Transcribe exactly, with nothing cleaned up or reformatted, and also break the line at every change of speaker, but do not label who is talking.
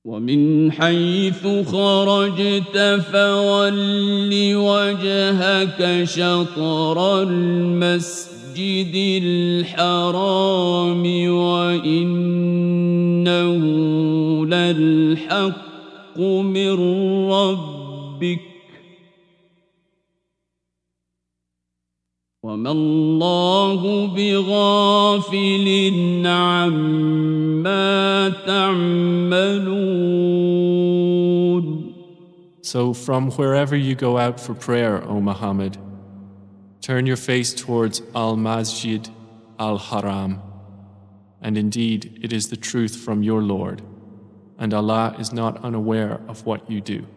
ومن حيث خرجت فول وجهك شطر المسجد الحرام وإنه للحق من ربك وما الله بغافل عما تعملون.
So from wherever you go out for prayer, O Muhammad, turn your face towards Al-Masjid Al-Haram, and indeed it is the truth from your Lord, and Allah is not unaware of what you do.